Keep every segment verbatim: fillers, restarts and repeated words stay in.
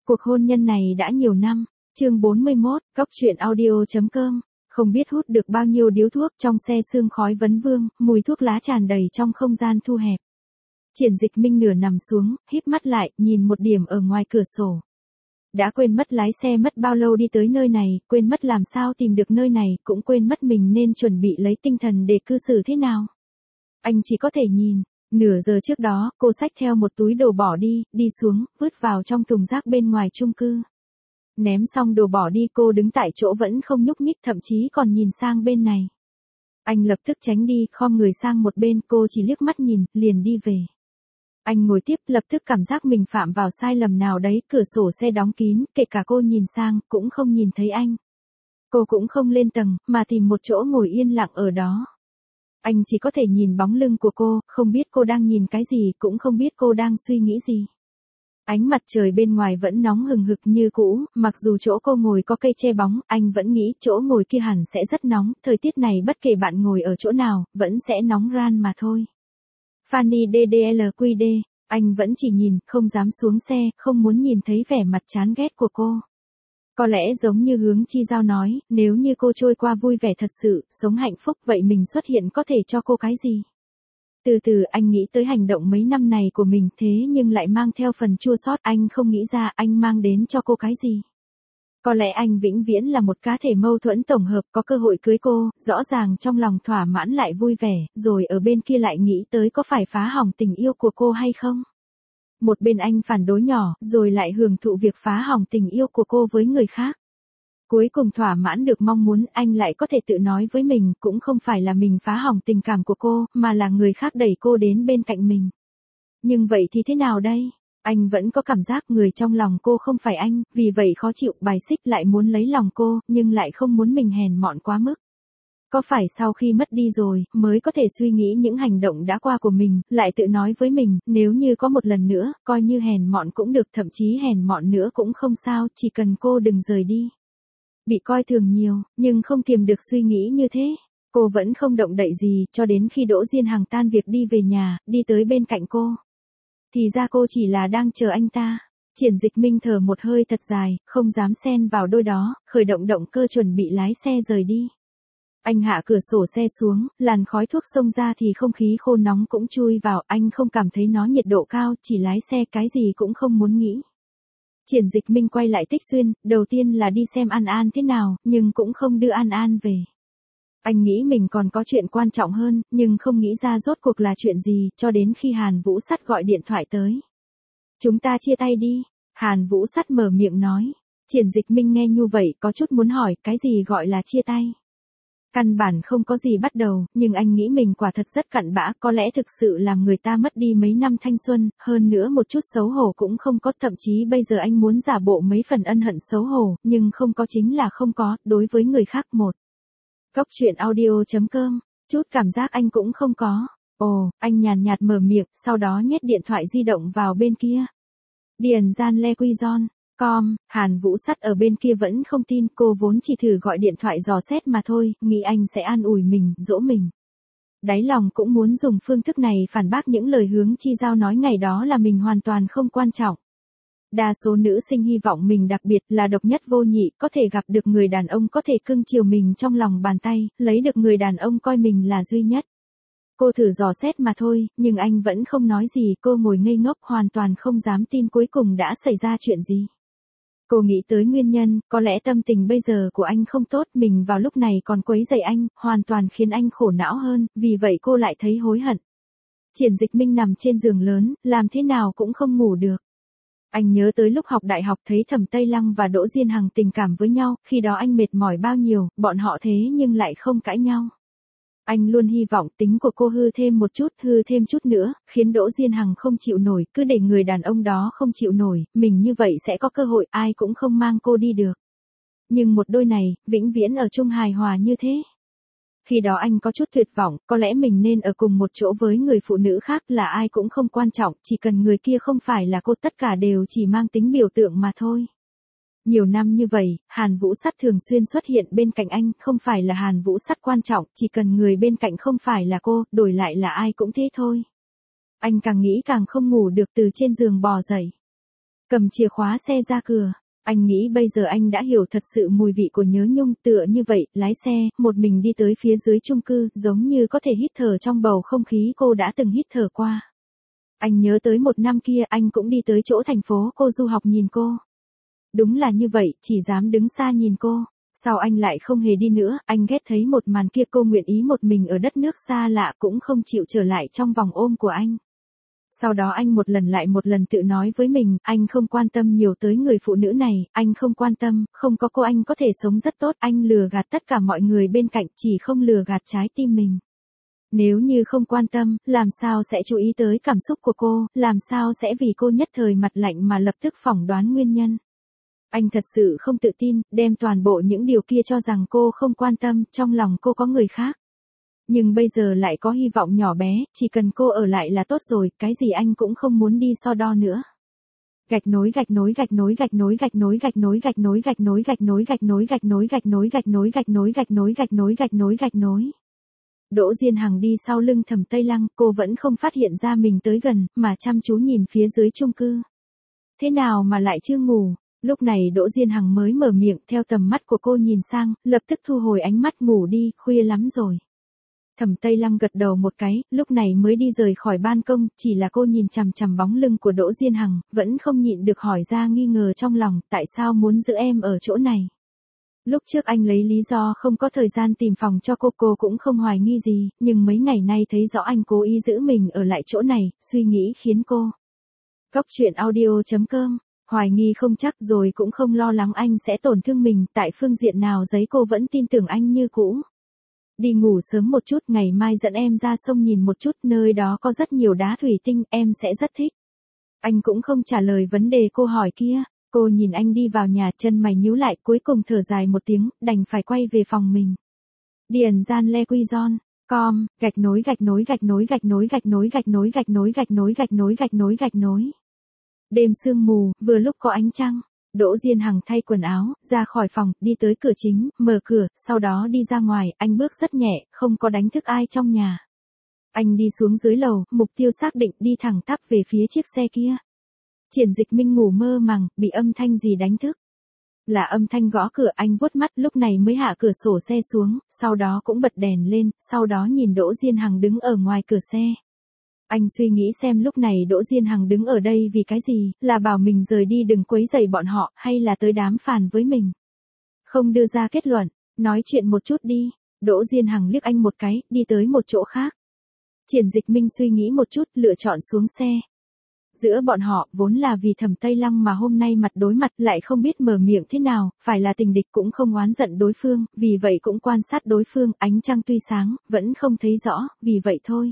Cuộc hôn nhân này đã nhiều năm. Chương bốn mươi mốt, Cóc truyện audio chấm com. Không biết hút được bao nhiêu điếu thuốc, trong xe sương khói vấn vương, mùi thuốc lá tràn đầy trong không gian thu hẹp. Triển Dịch Minh nửa nằm xuống, híp mắt lại, nhìn một điểm ở ngoài cửa sổ. Đã quên mất lái xe mất bao lâu đi tới nơi này, quên mất làm sao tìm được nơi này, cũng quên mất mình nên chuẩn bị lấy tinh thần để cư xử thế nào. Anh chỉ có thể nhìn. Nửa giờ trước đó, cô xách theo một túi đồ bỏ đi, đi xuống, vứt vào trong thùng rác bên ngoài chung cư. Ném xong đồ bỏ đi, cô đứng tại chỗ vẫn không nhúc nhích, thậm chí còn nhìn sang bên này. Anh lập tức tránh đi, khom người sang một bên, cô chỉ liếc mắt nhìn, liền đi về. Anh ngồi tiếp, lập tức cảm giác mình phạm vào sai lầm nào đấy, cửa sổ xe đóng kín, kể cả cô nhìn sang, cũng không nhìn thấy anh. Cô cũng không lên tầng, mà tìm một chỗ ngồi yên lặng ở đó. Anh chỉ có thể nhìn bóng lưng của cô, không biết cô đang nhìn cái gì, cũng không biết cô đang suy nghĩ gì. Ánh mặt trời bên ngoài vẫn nóng hừng hực như cũ, mặc dù chỗ cô ngồi có cây che bóng, anh vẫn nghĩ chỗ ngồi kia hẳn sẽ rất nóng, thời tiết này bất kể bạn ngồi ở chỗ nào, vẫn sẽ nóng ran mà thôi. Fanny đê đê lờ quy đê, anh vẫn chỉ nhìn, không dám xuống xe, không muốn nhìn thấy vẻ mặt chán ghét của cô. Có lẽ giống như Hướng Chi Giao nói, nếu như cô trôi qua vui vẻ thật sự, sống hạnh phúc, vậy mình xuất hiện có thể cho cô cái gì? Từ từ anh nghĩ tới hành động mấy năm này của mình, thế nhưng lại mang theo phần chua xót, anh không nghĩ ra anh mang đến cho cô cái gì. Có lẽ anh vĩnh viễn là một cá thể mâu thuẫn tổng hợp, có cơ hội cưới cô, rõ ràng trong lòng thỏa mãn lại vui vẻ, rồi ở bên kia lại nghĩ tới có phải phá hỏng tình yêu của cô hay không. Một bên anh phản đối nhỏ, rồi lại hưởng thụ việc phá hỏng tình yêu của cô với người khác. Cuối cùng thỏa mãn được mong muốn, anh lại có thể tự nói với mình, cũng không phải là mình phá hỏng tình cảm của cô, mà là người khác đẩy cô đến bên cạnh mình. Nhưng vậy thì thế nào đây? Anh vẫn có cảm giác người trong lòng cô không phải anh, vì vậy khó chịu, bài xích, lại muốn lấy lòng cô, nhưng lại không muốn mình hèn mọn quá mức. Có phải sau khi mất đi rồi, mới có thể suy nghĩ những hành động đã qua của mình, lại tự nói với mình, nếu như có một lần nữa, coi như hèn mọn cũng được, thậm chí hèn mọn nữa cũng không sao, chỉ cần cô đừng rời đi. Bị coi thường nhiều, nhưng không kiềm được suy nghĩ như thế. Cô vẫn không động đậy gì, cho đến khi Đỗ Diên Hằng tan việc đi về nhà, đi tới bên cạnh cô. Thì ra cô chỉ là đang chờ anh ta. Triển Dịch Minh thở một hơi thật dài, không dám xen vào đôi đó, khởi động động cơ chuẩn bị lái xe rời đi. Anh hạ cửa sổ xe xuống, làn khói thuốc xông ra thì không khí khô nóng cũng chui vào, anh không cảm thấy nó nhiệt độ cao, chỉ lái xe cái gì cũng không muốn nghĩ. Triển Dịch Minh quay lại Tích Xuyên, đầu tiên là đi xem An An thế nào, nhưng cũng không đưa An An về. Anh nghĩ mình còn có chuyện quan trọng hơn, nhưng không nghĩ ra rốt cuộc là chuyện gì, cho đến khi Hàn Vũ Sắt gọi điện thoại tới. Chúng ta chia tay đi, Hàn Vũ Sắt mở miệng nói. Triển Dịch Minh nghe như vậy, có chút muốn hỏi, cái gì gọi là chia tay? Căn bản không có gì bắt đầu, nhưng anh nghĩ mình quả thật rất cặn bã, có lẽ thực sự làm người ta mất đi mấy năm thanh xuân, hơn nữa một chút xấu hổ cũng không có, thậm chí bây giờ anh muốn giả bộ mấy phần ân hận xấu hổ, nhưng không có chính là không có, đối với người khác một. Cóc truyện audio chấm com, chút cảm giác anh cũng không có. Ồ, anh nhàn nhạt mở miệng, sau đó nhét điện thoại di động vào bên kia. Điền gian le quy giòn. Com, Hàn Vũ Sắt ở bên kia vẫn không tin, cô vốn chỉ thử gọi điện thoại dò xét mà thôi, nghĩ anh sẽ an ủi mình, dỗ mình. Đáy lòng cũng muốn dùng phương thức này phản bác những lời Hướng Chi Giao nói ngày đó là mình hoàn toàn không quan trọng. Đa số nữ sinh hy vọng mình đặc biệt, là độc nhất vô nhị, có thể gặp được người đàn ông có thể cưng chiều mình trong lòng bàn tay, lấy được người đàn ông coi mình là duy nhất. Cô thử dò xét mà thôi, nhưng anh vẫn không nói gì, cô ngồi ngây ngốc hoàn toàn không dám tin cuối cùng đã xảy ra chuyện gì. Cô nghĩ tới nguyên nhân, có lẽ tâm tình bây giờ của anh không tốt, mình vào lúc này còn quấy rầy anh, hoàn toàn khiến anh khổ não hơn, vì vậy cô lại thấy hối hận. Triển Dịch Minh nằm trên giường lớn, làm thế nào cũng không ngủ được. Anh nhớ tới lúc học đại học thấy Thẩm Tây Lăng và Đỗ Diên Hằng tình cảm với nhau, khi đó anh mệt mỏi bao nhiêu, bọn họ thế nhưng lại không cãi nhau. Anh luôn hy vọng tính của cô hư thêm một chút, hư thêm chút nữa, khiến Đỗ Diên Hằng không chịu nổi, cứ để người đàn ông đó không chịu nổi, mình như vậy sẽ có cơ hội, ai cũng không mang cô đi được. Nhưng một đôi này, vĩnh viễn ở chung hài hòa như thế. Khi đó anh có chút tuyệt vọng, có lẽ mình nên ở cùng một chỗ với người phụ nữ khác, là ai cũng không quan trọng, chỉ cần người kia không phải là cô, tất cả đều chỉ mang tính biểu tượng mà thôi. Nhiều năm như vậy, Hàn Vũ Sắt thường xuyên xuất hiện bên cạnh anh, không phải là Hàn Vũ Sắt quan trọng, chỉ cần người bên cạnh không phải là cô, đổi lại là ai cũng thế thôi. Anh càng nghĩ càng không ngủ được, từ trên giường bò dậy. cầm chìa khóa xe ra cửa. Anh nghĩ bây giờ anh đã hiểu thật sự mùi vị của nhớ nhung, tựa như vậy, lái xe, một mình đi tới phía dưới chung cư, giống như có thể hít thở trong bầu không khí cô đã từng hít thở qua. Anh nhớ tới một năm kia anh cũng đi tới chỗ thành phố cô du học nhìn cô. Đúng là như vậy, chỉ dám đứng xa nhìn cô. Sau anh lại không hề đi nữa, anh ghét thấy một màn kia, cô nguyện ý một mình ở đất nước xa lạ cũng không chịu trở lại trong vòng ôm của anh. Sau đó anh một lần lại một lần tự nói với mình, anh không quan tâm nhiều tới người phụ nữ này, anh không quan tâm, không có cô anh có thể sống rất tốt, anh lừa gạt tất cả mọi người bên cạnh, chỉ không lừa gạt trái tim mình. Nếu như không quan tâm, làm sao sẽ chú ý tới cảm xúc của cô, làm sao sẽ vì cô nhất thời mặt lạnh mà lập tức phỏng đoán nguyên nhân. Anh thật sự không tự tin, đem toàn bộ những điều kia cho rằng cô không quan tâm, trong lòng cô có người khác. Nhưng bây giờ lại có hy vọng nhỏ bé, chỉ cần cô ở lại là tốt rồi, cái gì anh cũng không muốn đi so đo nữa. Gạch nối gạch nối gạch nối gạch nối gạch nối gạch nối gạch nối gạch nối gạch nối gạch nối gạch nối gạch nối gạch nối gạch nối gạch nối gạch nối gạch nối gạch nối. Đỗ Diên Hằng đi sau lưng Thẩm Tây Lăng, cô vẫn không phát hiện ra mình tới gần, mà chăm chú nhìn phía dưới chung cư. Thế nào mà lại chưa ngủ? Lúc này Đỗ Diên Hằng mới mở miệng, theo tầm mắt của cô nhìn sang, lập tức thu hồi ánh mắt, ngủ đi, khuya lắm rồi. Thẩm Tây Lăng gật đầu một cái, lúc này mới đi rời khỏi ban công, chỉ là cô nhìn chằm chằm bóng lưng của Đỗ Diên Hằng, vẫn không nhịn được hỏi ra nghi ngờ trong lòng, tại sao muốn giữ em ở chỗ này? Lúc trước anh lấy lý do không có thời gian tìm phòng cho cô, cô cũng không hoài nghi gì, nhưng mấy ngày nay thấy rõ anh cố ý giữ mình ở lại chỗ này, suy nghĩ khiến cô. Cốc truyện audio chấm com, hoài nghi không chắc rồi cũng không lo lắng anh sẽ tổn thương mình, tại phương diện nào giấy cô vẫn tin tưởng anh như cũ. Đi ngủ sớm một chút, ngày mai dẫn em ra sông nhìn một chút, nơi đó có rất nhiều đá thủy tinh, em sẽ rất thích. Anh cũng không trả lời vấn đề cô hỏi kia. Cô nhìn anh đi vào nhà, chân mày nhíu lại, cuối cùng thở dài một tiếng, đành phải quay về phòng mình. Điền gian le quy giòn, com, gạch nối gạch nối gạch nối gạch nối gạch nối gạch nối gạch nối gạch nối gạch nối gạch nối gạch nối. Đêm sương mù, vừa lúc có ánh trăng. Đỗ Diên Hằng thay quần áo, ra khỏi phòng, đi tới cửa chính, mở cửa, sau đó đi ra ngoài, anh bước rất nhẹ, không có đánh thức ai trong nhà. Anh đi xuống dưới lầu, mục tiêu xác định, đi thẳng tắp về phía chiếc xe kia. Triển Dịch Minh ngủ mơ màng, bị âm thanh gì đánh thức. Là âm thanh gõ cửa, anh vuốt mắt, lúc này mới hạ cửa sổ xe xuống, sau đó cũng bật đèn lên, sau đó nhìn Đỗ Diên Hằng đứng ở ngoài cửa xe. Anh suy nghĩ xem lúc này Đỗ Diên Hằng đứng ở đây vì cái gì, là bảo mình rời đi đừng quấy rầy bọn họ, hay là tới đám phàn với mình. Không đưa ra kết luận, nói chuyện một chút đi. Đỗ Diên Hằng liếc anh một cái, đi tới một chỗ khác. Triển Dịch Minh suy nghĩ một chút, lựa chọn xuống xe. Giữa bọn họ, vốn là vì Thẩm Tây Lăng mà hôm nay mặt đối mặt, lại không biết mở miệng thế nào, phải là tình địch cũng không oán giận đối phương, vì vậy cũng quan sát đối phương, ánh trăng tuy sáng, vẫn không thấy rõ, vì vậy thôi.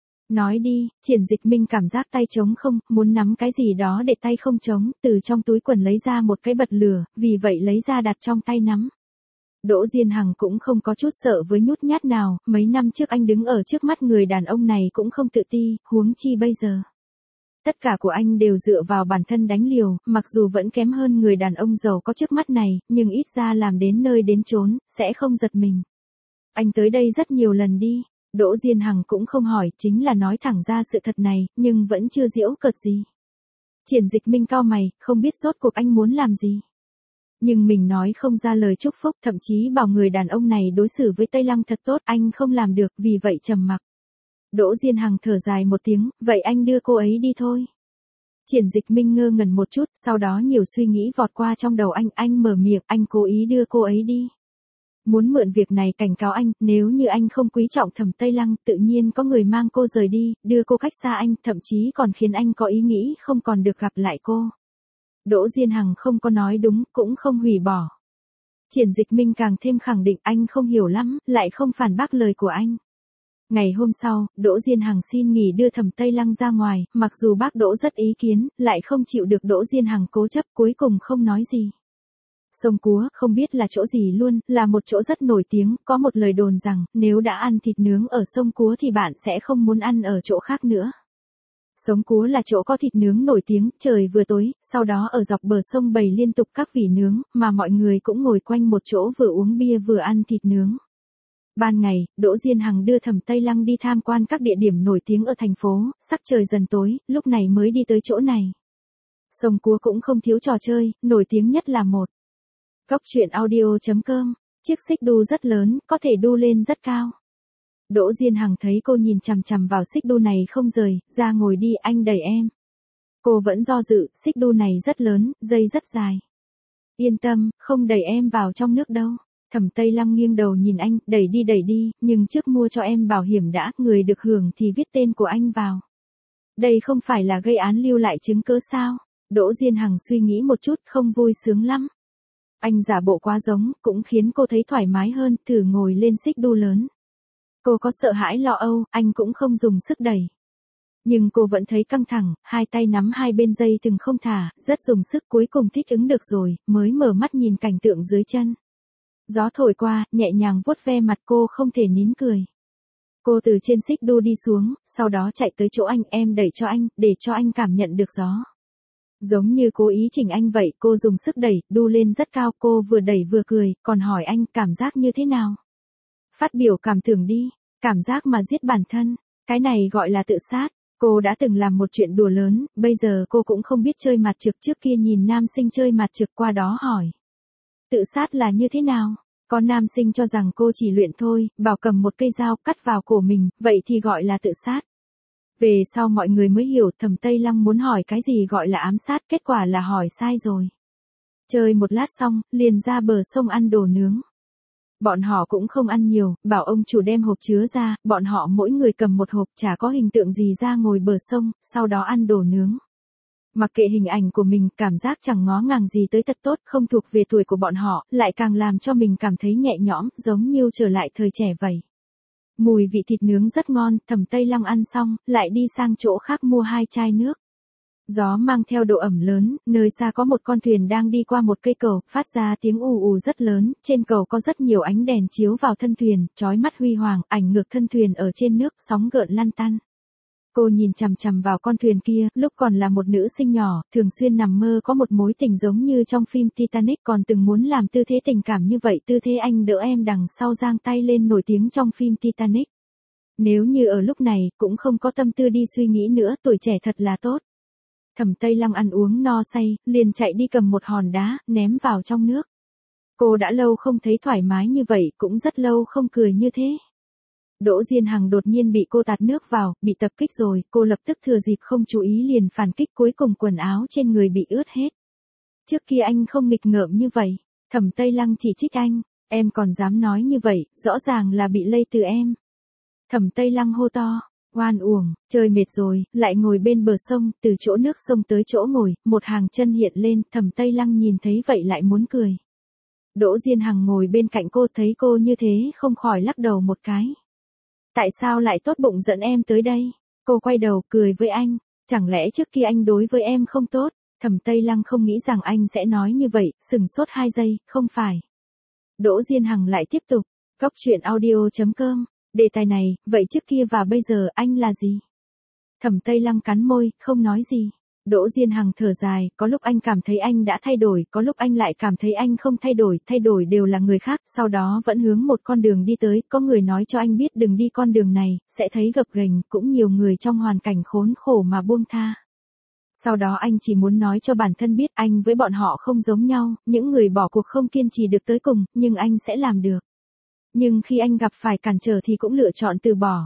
Nói đi. Triển Dịch Minh cảm giác tay trống không, muốn nắm cái gì đó để tay không trống, từ trong túi quần lấy ra một cái bật lửa, vì vậy lấy ra đặt trong tay nắm. Đỗ Diên Hằng cũng không có chút sợ với nhút nhát nào, mấy năm trước anh đứng ở trước mắt người đàn ông này cũng không tự ti, huống chi bây giờ. Tất cả của anh đều dựa vào bản thân đánh liều, mặc dù vẫn kém hơn người đàn ông giàu có trước mắt này, nhưng ít ra làm đến nơi đến chốn, sẽ không giật mình. Anh tới đây rất nhiều lần đi. Đỗ Diên Hằng cũng không hỏi, chính là nói thẳng ra sự thật này, nhưng vẫn chưa giễu cợt gì. Triển Dịch Minh cau mày, không biết rốt cuộc anh muốn làm gì. Nhưng mình nói không ra lời chúc phúc, thậm chí bảo người đàn ông này đối xử với Tây Lăng thật tốt, anh không làm được, vì vậy trầm mặc. Đỗ Diên Hằng thở dài một tiếng, vậy anh đưa cô ấy đi thôi. Triển Dịch Minh ngơ ngẩn một chút, sau đó nhiều suy nghĩ vọt qua trong đầu anh, anh mở miệng, anh cố ý đưa cô ấy đi. Muốn mượn việc này cảnh cáo anh, nếu như anh không quý trọng Thẩm Tây Lăng, tự nhiên có người mang cô rời đi, đưa cô cách xa anh, thậm chí còn khiến anh có ý nghĩ không còn được gặp lại cô. Đỗ Diên Hằng không có nói đúng, cũng không hủy bỏ. Triển Dịch Minh càng thêm khẳng định anh không hiểu lắm, lại không phản bác lời của anh. Ngày hôm sau, Đỗ Diên Hằng xin nghỉ đưa Thẩm Tây Lăng ra ngoài, mặc dù bác Đỗ rất ý kiến, lại không chịu được Đỗ Diên Hằng cố chấp, cuối cùng không nói gì. Sông Cúa, không biết là chỗ gì luôn, là một chỗ rất nổi tiếng, có một lời đồn rằng, nếu đã ăn thịt nướng ở sông Cúa thì bạn sẽ không muốn ăn ở chỗ khác nữa. Sông Cúa là chỗ có thịt nướng nổi tiếng, trời vừa tối, sau đó ở dọc bờ sông bày liên tục các vỉ nướng, mà mọi người cũng ngồi quanh một chỗ vừa uống bia vừa ăn thịt nướng. Ban ngày, Đỗ Diên Hằng đưa Thẩm Tây Lăng đi tham quan các địa điểm nổi tiếng ở thành phố, sắc trời dần tối, lúc này mới đi tới chỗ này. Sông Cúa cũng không thiếu trò chơi, nổi tiếng nhất là một. Cóc truyện audio.com, chiếc xích đu rất lớn, có thể đu lên rất cao. Đỗ Diên Hằng thấy cô nhìn chằm chằm vào xích đu này không rời, ra ngồi đi, anh đẩy em. Cô vẫn do dự, xích đu này rất lớn, dây rất dài. Yên tâm, không đẩy em vào trong nước đâu. Thẩm Tây Lăng nghiêng đầu nhìn anh, đẩy đi đẩy đi, nhưng trước mua cho em bảo hiểm đã, người được hưởng thì viết tên của anh vào. Đây không phải là gây án lưu lại chứng cứ sao? Đỗ Diên Hằng suy nghĩ một chút, không vui sướng lắm. Anh giả bộ quá giống, cũng khiến cô thấy thoải mái hơn, thử ngồi lên xích đu lớn. Cô có sợ hãi lo âu, anh cũng không dùng sức đẩy. Nhưng cô vẫn thấy căng thẳng, hai tay nắm hai bên dây từng không thả, rất dùng sức, cuối cùng thích ứng được rồi, mới mở mắt nhìn cảnh tượng dưới chân. Gió thổi qua, nhẹ nhàng vuốt ve mặt cô, không thể nín cười. Cô từ trên xích đu đi xuống, sau đó chạy tới chỗ anh, em đẩy cho anh, để cho anh cảm nhận được gió. Giống như cố ý chỉnh anh vậy, cô dùng sức đẩy, đu lên rất cao, cô vừa đẩy vừa cười, còn hỏi anh cảm giác như thế nào. Phát biểu cảm tưởng đi, cảm giác mà giết bản thân, cái này gọi là tự sát. Cô đã từng làm một chuyện đùa lớn, bây giờ cô cũng không biết chơi mặt trược, trước kia nhìn nam sinh chơi mặt trược qua đó hỏi. Tự sát là như thế nào? Có nam sinh cho rằng cô chỉ luyện thôi, bảo cầm một cây dao cắt vào cổ mình, vậy thì gọi là tự sát. Về sau mọi người mới hiểu Thẩm Tây Lăng muốn hỏi cái gì gọi là ám sát, kết quả là hỏi sai rồi. Chơi một lát xong, liền ra bờ sông ăn đồ nướng. Bọn họ cũng không ăn nhiều, bảo ông chủ đem hộp chứa ra, bọn họ mỗi người cầm một hộp, chả có hình tượng gì, ra ngồi bờ sông, sau đó ăn đồ nướng. Mặc kệ hình ảnh của mình, cảm giác chẳng ngó ngàng gì tới thật tốt, không thuộc về tuổi của bọn họ, lại càng làm cho mình cảm thấy nhẹ nhõm, giống như trở lại thời trẻ vậy. Mùi vị thịt nướng rất ngon, Thẩm Tây Lăng ăn xong, lại đi sang chỗ khác mua hai chai nước. Gió mang theo độ ẩm lớn, nơi xa có một con thuyền đang đi qua một cây cầu, phát ra tiếng ù ù rất lớn, trên cầu có rất nhiều ánh đèn chiếu vào thân thuyền, chói mắt huy hoàng, ảnh ngược thân thuyền ở trên nước, sóng gợn lăn tăn. Cô nhìn chằm chằm vào con thuyền kia, lúc còn là một nữ sinh nhỏ, thường xuyên nằm mơ có một mối tình giống như trong phim Titanic, còn từng muốn làm tư thế tình cảm như vậy, tư thế anh đỡ em đằng sau giang tay lên nổi tiếng trong phim Titanic. Nếu như ở lúc này, cũng không có tâm tư đi suy nghĩ nữa, tuổi trẻ thật là tốt. Thẩm Tây Lăng ăn uống no say, liền chạy đi cầm một hòn đá, ném vào trong nước. Cô đã lâu không thấy thoải mái như vậy, cũng rất lâu không cười như thế. Đỗ Diên Hằng đột nhiên bị cô tạt nước vào, bị tập kích rồi, cô lập tức thừa dịp không chú ý liền phản kích, cuối cùng quần áo trên người bị ướt hết. Trước kia anh không nghịch ngợm như vậy. Thẩm Tây Lăng chỉ trích anh, em còn dám nói như vậy, rõ ràng là bị lây từ em. Thẩm Tây Lăng hô to. Oan uổng, chơi mệt rồi, lại ngồi bên bờ sông, từ chỗ nước sông tới chỗ ngồi, một hàng chân hiện lên, Thẩm Tây Lăng nhìn thấy vậy lại muốn cười. Đỗ Diên Hằng ngồi bên cạnh cô, thấy cô như thế không khỏi lắc đầu một cái. Tại sao lại tốt bụng dẫn em tới đây? Cô quay đầu cười với anh, chẳng lẽ trước kia anh đối với em không tốt? Thẩm Tây Lăng không nghĩ rằng anh sẽ nói như vậy, sừng sốt hai giây, không phải. Đỗ Diên Hằng lại tiếp tục, cóc truyện audio.com. Đề tài này, vậy trước kia và bây giờ anh là gì? Thẩm Tây Lăng cắn môi, không nói gì. Đỗ Diên Hằng thở dài, có lúc anh cảm thấy anh đã thay đổi, có lúc anh lại cảm thấy anh không thay đổi, thay đổi đều là người khác, sau đó vẫn hướng một con đường đi tới, có người nói cho anh biết đừng đi con đường này, sẽ thấy gập ghềnh, cũng nhiều người trong hoàn cảnh khốn khổ mà buông tha. Sau đó anh chỉ muốn nói cho bản thân biết anh với bọn họ không giống nhau, những người bỏ cuộc không kiên trì được tới cùng, nhưng anh sẽ làm được. Nhưng khi anh gặp phải cản trở thì cũng lựa chọn từ bỏ.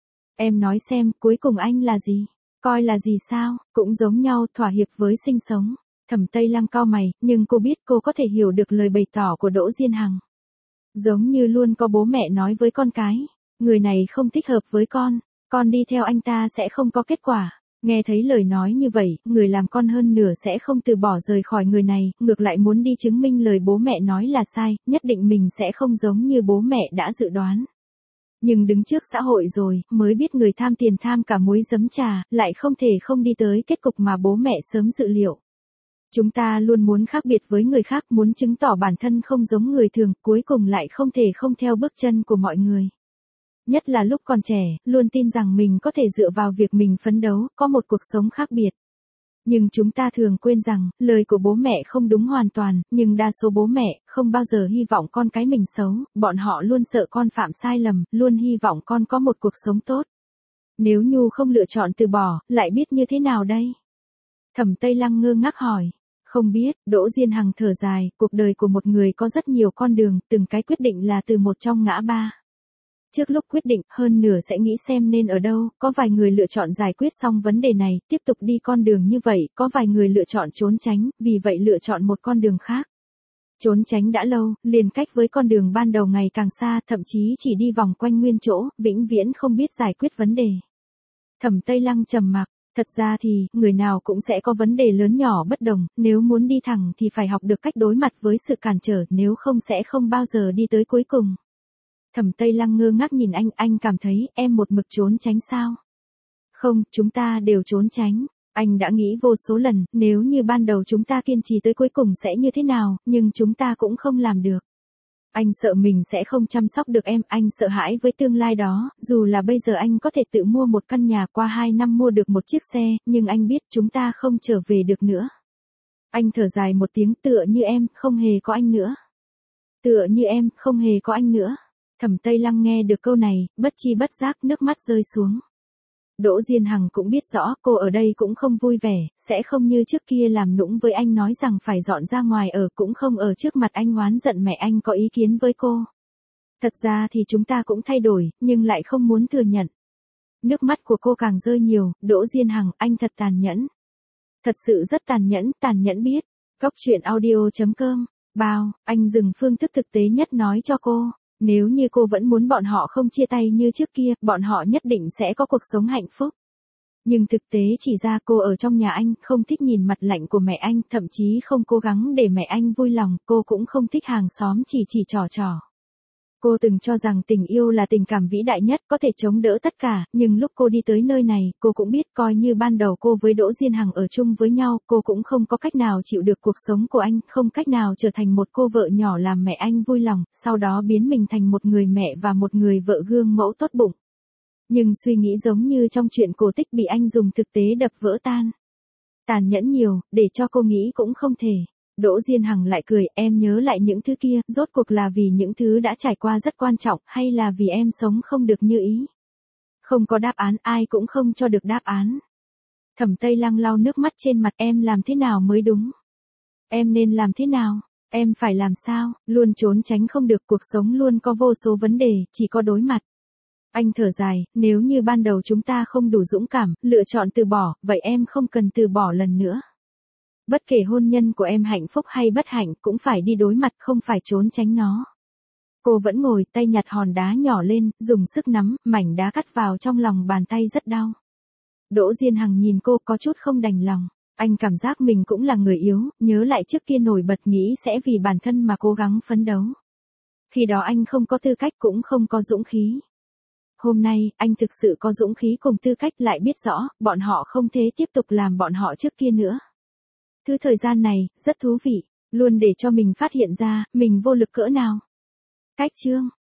Em nói xem, cuối cùng anh là gì? Coi là gì sao? Cũng giống nhau, thỏa hiệp với sinh sống. Thẩm Tây Lăng cau mày, nhưng cô biết cô có thể hiểu được lời bày tỏ của Đỗ Diên Hằng. Giống như luôn có bố mẹ nói với con cái, người này không thích hợp với con, con đi theo anh ta sẽ không có kết quả. Nghe thấy lời nói như vậy, người làm con hơn nửa sẽ không từ bỏ rời khỏi người này, ngược lại muốn đi chứng minh lời bố mẹ nói là sai, nhất định mình sẽ không giống như bố mẹ đã dự đoán. Nhưng đứng trước xã hội rồi, mới biết người tham tiền tham cả muối giấm trà, lại không thể không đi tới kết cục mà bố mẹ sớm dự liệu. Chúng ta luôn muốn khác biệt với người khác, muốn chứng tỏ bản thân không giống người thường, cuối cùng lại không thể không theo bước chân của mọi người. Nhất là lúc còn trẻ, luôn tin rằng mình có thể dựa vào việc mình phấn đấu, có một cuộc sống khác biệt. Nhưng chúng ta thường quên rằng, lời của bố mẹ không đúng hoàn toàn, nhưng đa số bố mẹ không bao giờ hy vọng con cái mình xấu, bọn họ luôn sợ con phạm sai lầm, luôn hy vọng con có một cuộc sống tốt. Nếu Nhu không lựa chọn từ bỏ, lại biết như thế nào đây? Thẩm Tây Lăng ngơ ngác hỏi. Không biết, Đỗ Diên Hằng thở dài, cuộc đời của một người có rất nhiều con đường, từng cái quyết định là từ một trong ngã ba. Trước lúc quyết định, hơn nửa sẽ nghĩ xem nên ở đâu, có vài người lựa chọn giải quyết xong vấn đề này, tiếp tục đi con đường như vậy, có vài người lựa chọn trốn tránh, vì vậy lựa chọn một con đường khác. Trốn tránh đã lâu, liền cách với con đường ban đầu ngày càng xa, thậm chí chỉ đi vòng quanh nguyên chỗ, vĩnh viễn không biết giải quyết vấn đề. Thẩm Tây Lăng trầm mặc. Thật ra thì, người nào cũng sẽ có vấn đề lớn nhỏ bất đồng, nếu muốn đi thẳng thì phải học được cách đối mặt với sự cản trở, nếu không sẽ không bao giờ đi tới cuối cùng. Thẩm Tây Lăng ngơ ngác nhìn anh, anh cảm thấy em một mực trốn tránh sao? Không, chúng ta đều trốn tránh. Anh đã nghĩ vô số lần, nếu như ban đầu chúng ta kiên trì tới cuối cùng sẽ như thế nào, nhưng chúng ta cũng không làm được. Anh sợ mình sẽ không chăm sóc được em, anh sợ hãi với tương lai đó, dù là bây giờ anh có thể tự mua một căn nhà, qua hai năm mua được một chiếc xe, nhưng anh biết chúng ta không trở về được nữa. Anh thở dài một tiếng, tựa như em, không hề có anh nữa. Tựa như em, không hề có anh nữa. Thẩm Tây Lăng nghe được câu này, bất chi bất giác nước mắt rơi xuống. Đỗ Diên Hằng cũng biết rõ cô ở đây cũng không vui vẻ, sẽ không như trước kia làm nũng với anh nói rằng phải dọn ra ngoài ở, cũng không ở trước mặt anh oán giận mẹ anh có ý kiến với cô. Thật ra thì chúng ta cũng thay đổi, nhưng lại không muốn thừa nhận. Nước mắt của cô càng rơi nhiều, Đỗ Diên Hằng, anh thật tàn nhẫn. Thật sự rất tàn nhẫn, tàn nhẫn biết. Cóc truyện audio chấm com, bao, anh dùng phương thức thực tế nhất nói cho cô. Nếu như cô vẫn muốn bọn họ không chia tay như trước kia, bọn họ nhất định sẽ có cuộc sống hạnh phúc. Nhưng thực tế chỉ ra cô ở trong nhà anh, không thích nhìn mặt lạnh của mẹ anh, thậm chí không cố gắng để mẹ anh vui lòng, cô cũng không thích hàng xóm chỉ chỉ trò trò. Cô từng cho rằng tình yêu là tình cảm vĩ đại nhất, có thể chống đỡ tất cả, nhưng lúc cô đi tới nơi này, cô cũng biết coi như ban đầu cô với Đỗ Diên Hằng ở chung với nhau, cô cũng không có cách nào chịu được cuộc sống của anh, không cách nào trở thành một cô vợ nhỏ làm mẹ anh vui lòng, sau đó biến mình thành một người mẹ và một người vợ gương mẫu tốt bụng. Nhưng suy nghĩ giống như trong chuyện cổ tích bị anh dùng thực tế đập vỡ tan. Tàn nhẫn nhiều, để cho cô nghĩ cũng không thể. Đỗ Diên Hằng lại cười, em nhớ lại những thứ kia, rốt cuộc là vì những thứ đã trải qua rất quan trọng, hay là vì em sống không được như ý? Không có đáp án, ai cũng không cho được đáp án. Thẩm Tây Lăng lau nước mắt trên mặt, em làm thế nào mới đúng? Em nên làm thế nào? Em phải làm sao? Luôn trốn tránh không được, cuộc sống luôn có vô số vấn đề, chỉ có đối mặt. Anh thở dài, nếu như ban đầu chúng ta không đủ dũng cảm, lựa chọn từ bỏ, vậy em không cần từ bỏ lần nữa. Bất kể hôn nhân của em hạnh phúc hay bất hạnh, cũng phải đi đối mặt, không phải trốn tránh nó. Cô vẫn ngồi, tay nhặt hòn đá nhỏ lên, dùng sức nắm, mảnh đá cắt vào trong lòng bàn tay rất đau. Đỗ Diên Hằng nhìn cô có chút không đành lòng. Anh cảm giác mình cũng là người yếu, nhớ lại trước kia nổi bật nghĩ sẽ vì bản thân mà cố gắng phấn đấu. Khi đó anh không có tư cách cũng không có dũng khí. Hôm nay, anh thực sự có dũng khí cùng tư cách, lại biết rõ, bọn họ không thể tiếp tục làm bọn họ trước kia nữa. Thứ thời gian này, rất thú vị, luôn để cho mình phát hiện ra, mình vô lực cỡ nào. Cách chương